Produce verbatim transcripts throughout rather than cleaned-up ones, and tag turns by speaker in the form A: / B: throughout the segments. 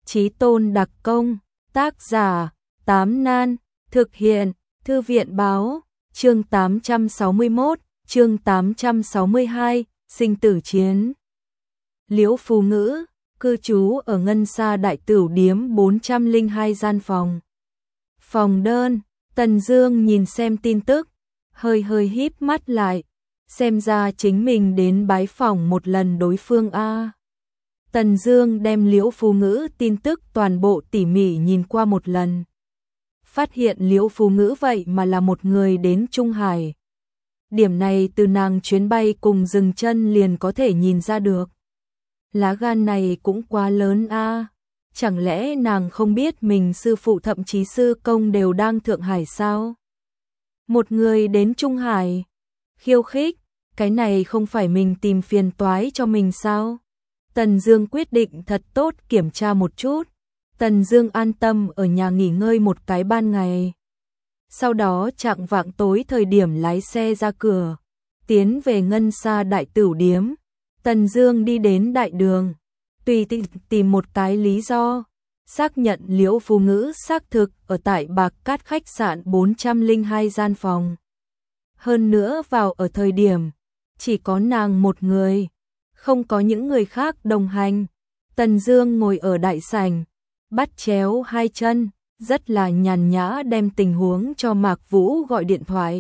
A: Chí tôn đặc công, tác giả, Tám Nan, thực hiện, Thư viện báo, chương tám trăm sáu mươi mốt, chương tám trăm sáu mươi hai, sinh tử chiến. Liễu Phù Ngữ, cư trú ở Ngân Sa Đại Tửu Điếm bốn trăm lẻ hai gian phòng. Phòng đơn, Tần Dương nhìn xem tin tức, hơi hơi híp mắt lại, xem ra chính mình đến bái phỏng một lần đối phương a. Tần Dương đem Liễu Phù Ngữ tin tức toàn bộ tỉ mỉ nhìn qua một lần. Phát hiện Liễu Phù Ngữ vậy mà là một người đến Trung Hải. Điểm này từ nàng chuyến bay cùng dừng chân liền có thể nhìn ra được. Lá gan này cũng quá lớn a. Chẳng lẽ nàng không biết mình sư phụ thậm chí sư công đều đang Thượng Hải sao? Một người đến Trung Hải, khiêu khích, cái này không phải mình tìm phiền toái cho mình sao? Tần Dương quyết định thật tốt kiểm tra một chút. Tần Dương an tâm ở nhà nghỉ ngơi một cái ban ngày. Sau đó chạng vạng tối thời điểm lái xe ra cửa, tiến về Ngân Sa Đại Tửu Điếm. Tần Dương đi đến đại đường, tùy tìm một cái lý do, xác nhận Liễu Phù Ngữ xác thực ở tại Bạc Cát khách sạn bốn trăm lẻ hai gian phòng. Hơn nữa vào ở thời điểm chỉ có nàng một người, không có những người khác đồng hành. Tần Dương ngồi ở đại sảnh, bắt chéo hai chân, rất là nhàn nhã đem tình huống cho Mạc Vũ gọi điện thoại.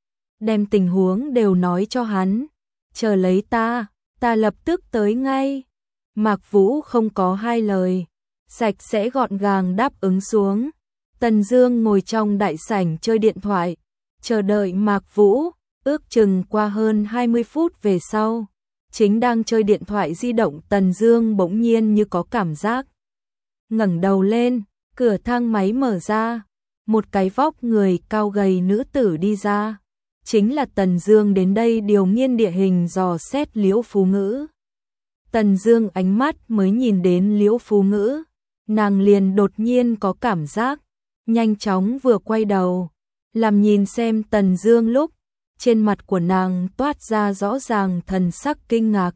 A: Đem tình huống đều nói cho hắn, chờ lấy ta, ta lập tức tới ngay. Mạc Vũ không có hai lời, sạch sẽ gọn gàng đáp ứng xuống. Tần Dương ngồi trong đại sảnh chơi điện thoại, chờ đợi Mạc Vũ, ước chừng qua hơn hai mươi phút về sau. Chính đang chơi điện thoại di động, Tần Dương bỗng nhiên như có cảm giác. Ngẩng đầu lên, cửa thang máy mở ra, một cái vóc người cao gầy nữ tử đi ra. Chính là Tần Dương đến đây điều nghiên địa hình dò xét Liễu Phù Ngữ. Tần Dương ánh mắt mới nhìn đến Liễu Phù Ngữ, nàng liền đột nhiên có cảm giác, nhanh chóng vừa quay đầu, làm nhìn xem Tần Dương lúc, trên mặt của nàng toát ra rõ ràng thần sắc kinh ngạc.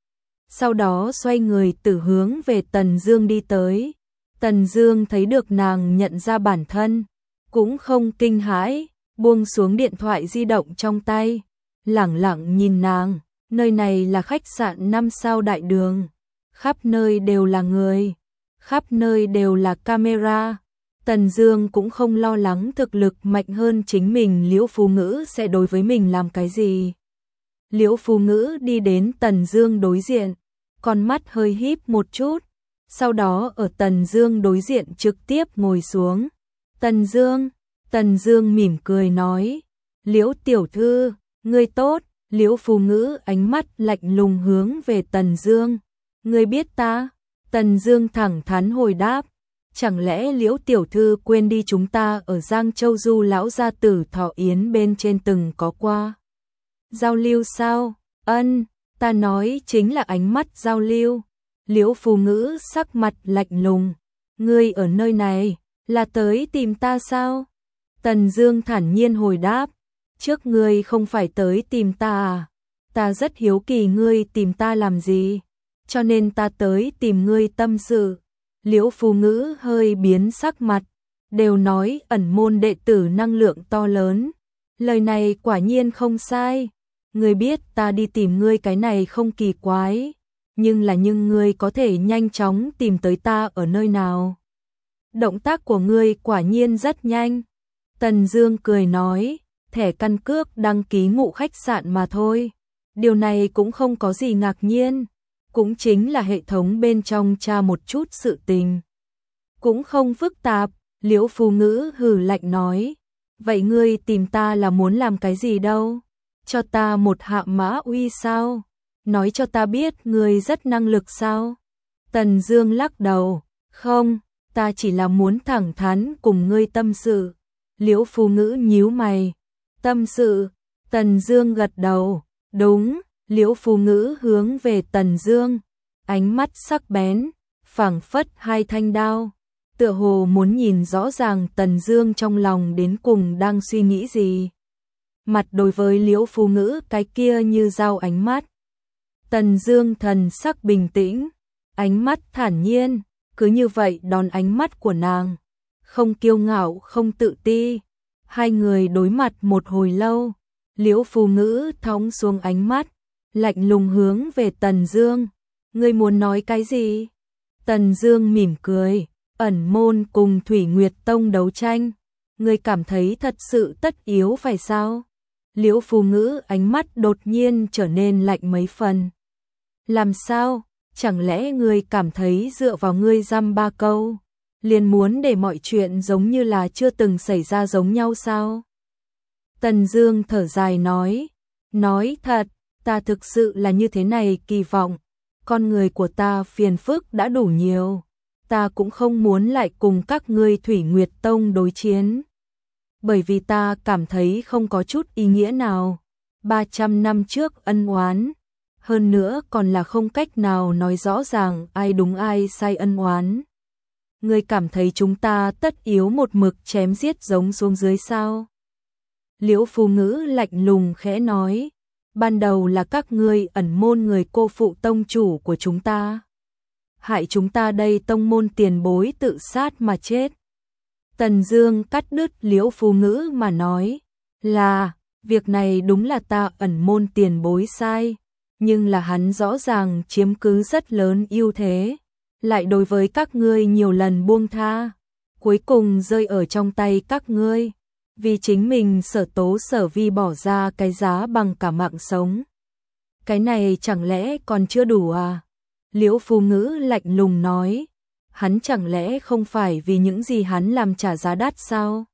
A: Sau đó xoay người từ hướng về Tần Dương đi tới. Tần Dương thấy được nàng nhận ra bản thân, cũng không kinh hãi, buông xuống điện thoại di động trong tay, lẳng lặng nhìn nàng. Nơi này là khách sạn năm sao đại đường, khắp nơi đều là người, khắp nơi đều là camera. Tần Dương cũng không lo lắng thực lực mạnh hơn chính mình Liễu Phù Ngữ sẽ đối với mình làm cái gì. Liễu Phù Ngữ đi đến Tần Dương đối diện, con mắt hơi híp một chút, sau đó ở Tần Dương đối diện trực tiếp ngồi xuống. Tần Dương, Tần Dương mỉm cười nói, Liễu tiểu thư, ngươi tốt. Liễu Phù Ngữ ánh mắt lạnh lùng hướng về Tần Dương, ngươi biết ta? Tần Dương thẳng thắn hồi đáp, chẳng lẽ Liễu tiểu thư quên đi chúng ta ở Giang Châu Du lão gia tử thọ yến bên trên từng có qua giao lưu sao? Ân, ta nói chính là ánh mắt giao lưu. Liễu Phù Ngữ sắc mặt lạnh lùng, ngươi ở nơi này là tới tìm ta sao? Tần Dương thản nhiên hồi đáp, trước ngươi không phải tới tìm ta à? Ta rất hiếu kỳ ngươi tìm ta làm gì, cho nên ta tới tìm ngươi tâm sự. Liễu Phù Ngữ hơi biến sắc mặt, đều nói ẩn môn đệ tử năng lượng to lớn, lời này quả nhiên không sai. Ngươi biết ta đi tìm ngươi cái này không kỳ quái, nhưng là nhưng ngươi có thể nhanh chóng tìm tới ta ở nơi nào? Động tác của ngươi quả nhiên rất nhanh. Tần Dương cười nói, thẻ căn cước đăng ký ngụ khách sạn mà thôi. Điều này cũng không có gì ngạc nhiên, cũng chính là hệ thống bên trong tra một chút sự tình. Cũng không phức tạp. Liễu Phù Ngữ hừ lạnh nói, vậy ngươi tìm ta là muốn làm cái gì đâu? Cho ta một hạ mã uy sao? Nói cho ta biết ngươi rất năng lực sao? Tần Dương lắc đầu, không, ta chỉ là muốn thẳng thắn cùng ngươi tâm sự. Liễu Phù Ngữ nhíu mày, tâm sự? Tần Dương gật đầu, đúng. Liễu Phù Ngữ hướng về Tần Dương, ánh mắt sắc bén, phảng phất hai thanh đao, tựa hồ muốn nhìn rõ ràng Tần Dương trong lòng đến cùng đang suy nghĩ gì. Mặt đối với Liễu Phù Ngữ cái kia như dao ánh mắt, Tần Dương thần sắc bình tĩnh, ánh mắt thản nhiên, cứ như vậy đón ánh mắt của nàng, không kiêu ngạo không tự ti. Hai người đối mặt một hồi lâu, Liễu Phù Ngữ thõng xuống ánh mắt, lạnh lùng hướng về Tần Dương, ngươi muốn nói cái gì? Tần Dương mỉm cười, ẩn môn cùng Thủy Nguyệt Tông đấu tranh, ngươi cảm thấy thật sự tất yếu phải sao? Liễu Phù Ngữ ánh mắt đột nhiên trở nên lạnh mấy phần. Làm sao? Chẳng lẽ ngươi cảm thấy dựa vào ngươi dăm ba câu, liền muốn để mọi chuyện giống như là chưa từng xảy ra giống nhau sao? Tần Dương thở dài nói, nói thật, ta thực sự là như thế này kỳ vọng, con người của ta phiền phức đã đủ nhiều, ta cũng không muốn lại cùng các ngươi Thủy Nguyệt Tông đối chiến. Bởi vì ta cảm thấy không có chút ý nghĩa nào, ba trăm năm trước ân oán, hơn nữa còn là không cách nào nói rõ ràng ai đúng ai sai ân oán. Ngươi cảm thấy chúng ta tất yếu một mực chém giết giống xuống dưới sao? Liễu Phù Ngữ lạnh lùng khẽ nói, ban đầu là các ngươi ẩn môn người cô phụ tông chủ của chúng ta, hại chúng ta đây tông môn tiền bối tự sát mà chết. Tần Dương cắt đứt Liễu Phù Ngữ mà nói, là, việc này đúng là ta ẩn môn tiền bối sai, nhưng là hắn rõ ràng chiếm cứ rất lớn ưu thế, lại đối với các ngươi nhiều lần buông tha, cuối cùng rơi ở trong tay các ngươi, vì chính mình sở tố sở vi bỏ ra cái giá bằng cả mạng sống. Cái này chẳng lẽ còn chưa đủ à? Liễu Phù Ngữ lạnh lùng nói, hắn chẳng lẽ không phải vì những gì hắn làm trả giá đắt sao?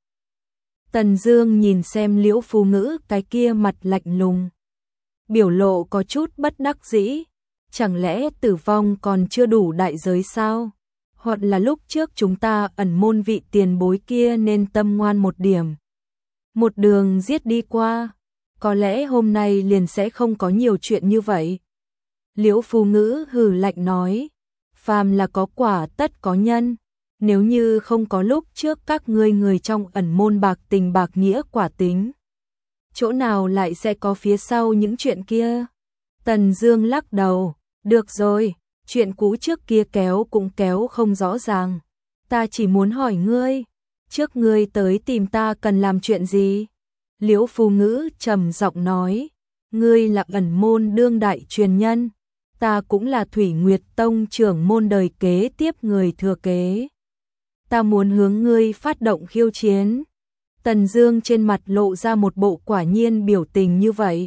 A: Tần Dương nhìn xem Liễu Phù Ngữ cái kia mặt lạnh lùng, biểu lộ có chút bất đắc dĩ, chẳng lẽ tử vong còn chưa đủ đại giới sao? Hoặc là lúc trước chúng ta ẩn môn vị tiền bối kia nên tâm ngoan một điểm, một đường giết đi qua, có lẽ hôm nay liền sẽ không có nhiều chuyện như vậy. Liễu Phù Ngữ hừ lạnh nói, phàm là có quả tất có nhân, nếu như không có lúc trước các ngươi người trong ẩn môn bạc tình bạc nghĩa quả tính, chỗ nào lại sẽ có phía sau những chuyện kia? Tần Dương lắc đầu, được rồi, chuyện cũ trước kia kéo cũng kéo không rõ ràng, ta chỉ muốn hỏi ngươi, trước ngươi tới tìm ta cần làm chuyện gì? Liễu Phù Ngữ trầm giọng nói, ngươi là ẩn môn đương đại truyền nhân, ta cũng là Thủy Nguyệt Tông trưởng môn đời kế tiếp người thừa kế. Ta muốn hướng ngươi phát động khiêu chiến. Tần Dương trên mặt lộ ra một bộ quả nhiên biểu tình như vậy.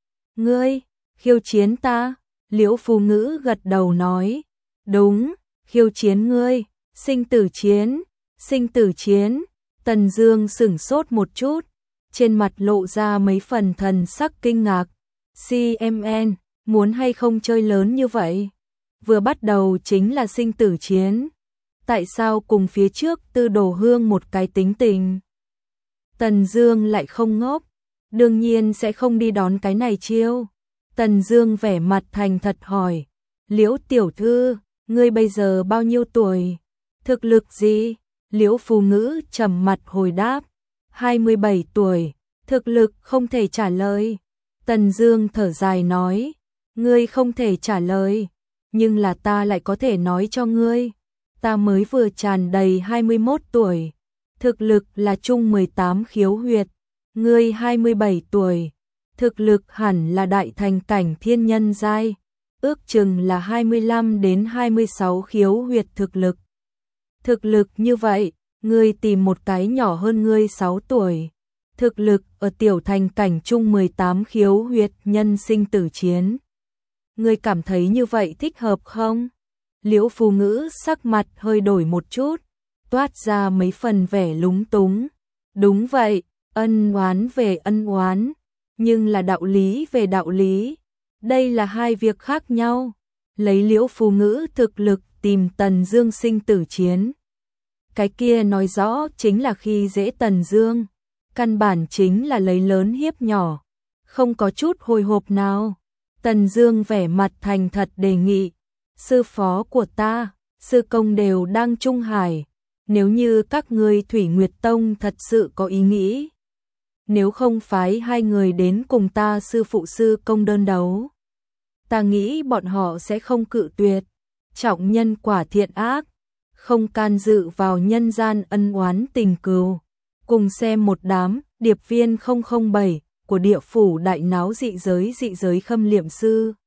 A: Ngươi, khiêu chiến ta? Liễu Phù Ngữ gật đầu nói, đúng, khiêu chiến ngươi, sinh tử chiến, sinh tử chiến. Tần Dương sững sốt một chút, trên mặt lộ ra mấy phần thần sắc kinh ngạc. xê em en, muốn hay không chơi lớn như vậy? Vừa bắt đầu chính là sinh tử chiến, tại sao cùng phía trước Tư Đồ Hương một cái tính tình? Tần Dương lại không ngốc, đương nhiên sẽ không đi đón cái này chiêu. Tần Dương vẻ mặt thành thật hỏi, Liễu tiểu thư, ngươi bây giờ bao nhiêu tuổi? Thực lực gì? Liễu Phù Ngữ trầm mặt hồi đáp, hai mươi bảy tuổi, thực lực không thể trả lời. Tần Dương thở dài nói, ngươi không thể trả lời, nhưng là ta lại có thể nói cho ngươi, ta mới vừa tràn đầy hai mươi mốt tuổi, thực lực là trung mười tám khiếu huyệt, ngươi hai mươi bảy tuổi, thực lực hẳn là đại thành cảnh thiên nhân giai, ước chừng là hai mươi lăm đến hai mươi sáu khiếu huyệt thực lực. Thực lực như vậy, ngươi tìm một cái nhỏ hơn ngươi sáu tuổi, thực lực ở tiểu thành cảnh trung mười tám khiếu huyệt nhân sinh tử chiến. Ngươi cảm thấy như vậy thích hợp không? Liễu Phù Ngữ sắc mặt hơi đổi một chút, toát ra mấy phần vẻ lúng túng. Đúng vậy, ân oán về ân oán, nhưng là đạo lý về đạo lý, đây là hai việc khác nhau. Lấy Liễu Phù Ngữ thực lực tìm Tần Dương sinh tử chiến, cái kia nói rõ chính là khi dễ Tần Dương, căn bản chính là lấy lớn hiếp nhỏ, không có chút hồi hộp nào. Tần Dương vẻ mặt thành thật đề nghị, sư phó của ta, sư công đều đang Trung Hải, nếu như các ngươi Thủy Nguyệt Tông thật sự có ý nghĩ, nếu không phái hai người đến cùng ta sư phụ sư công đơn đấu, ta nghĩ bọn họ sẽ không cự tuyệt. Trọng nhân quả thiện ác, không can dự vào nhân gian ân oán tình cừu. Cùng xem một đám điệp viên không không bảy của địa phủ đại náo dị giới dị giới khâm liệm sư.